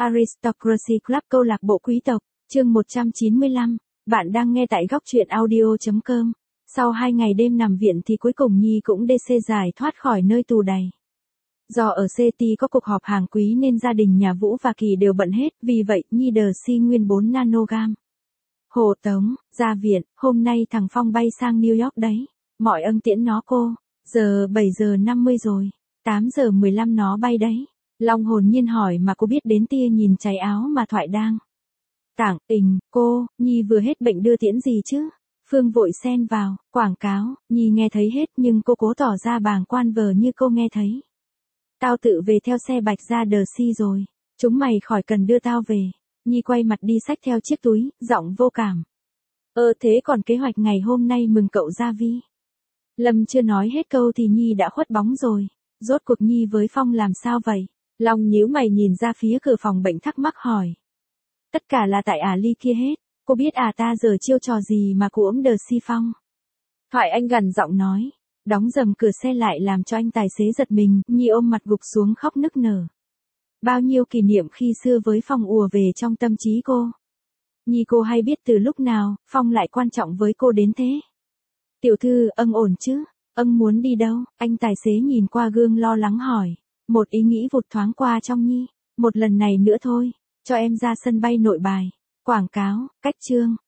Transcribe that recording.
Aristocracy Club câu lạc bộ quý tộc, chương 195, bạn đang nghe tại góc truyện audio.com. Sau 2 ngày đêm nằm viện thì cuối cùng Nhi cũng DC giải thoát khỏi nơi tù đầy. Do ở CT có cuộc họp hàng quý nên gia đình nhà Vũ và Kỳ đều bận hết, vì vậy Nhi DC nguyên 4 nanogam. Hộ tống, ra viện, hôm nay thằng Phong bay sang New York đấy. Mọi ân tiễn nó cô. Giờ 7 giờ 50 rồi. 8 giờ 15 nó bay đấy. Long hồn nhiên hỏi mà cô biết đến tia nhìn cháy áo mà Thoại đang. Tảng, cô, Nhi vừa hết bệnh đưa tiễn gì chứ? Phương vội xen vào, quảng cáo, Nhi nghe thấy hết nhưng cô cố tỏ ra bàng quan vờ như cô nghe thấy. Tao tự về theo xe bạch ra DC rồi. Chúng mày khỏi cần đưa tao về. Nhi quay mặt đi xách theo chiếc túi, giọng vô cảm. Thế còn kế hoạch ngày hôm nay mừng cậu Gia Vi. Lâm chưa nói hết câu thì Nhi đã khuất bóng rồi. Rốt cuộc Nhi với Phong làm sao vậy? Long nhíu mày nhìn ra phía cửa phòng bệnh thắc mắc hỏi. Tất cả là tại Ly kia hết. Cô biết ta giờ chiêu trò gì mà cô ốm đờ si Phong. Thoại anh gằn giọng nói. Đóng dầm cửa xe lại làm cho anh tài xế giật mình. Nhi ôm mặt gục xuống khóc nức nở. Bao nhiêu kỷ niệm khi xưa với Phong ùa về trong tâm trí cô. Nhi cô hay biết từ lúc nào Phong lại quan trọng với cô đến thế. Tiểu thư, ổn chứ? Muốn đi đâu? Anh tài xế nhìn qua gương lo lắng hỏi. Một ý nghĩ vụt thoáng qua trong Nhi. Một lần này nữa thôi, cho em ra sân bay Nội Bài. Quảng cáo, cách chương,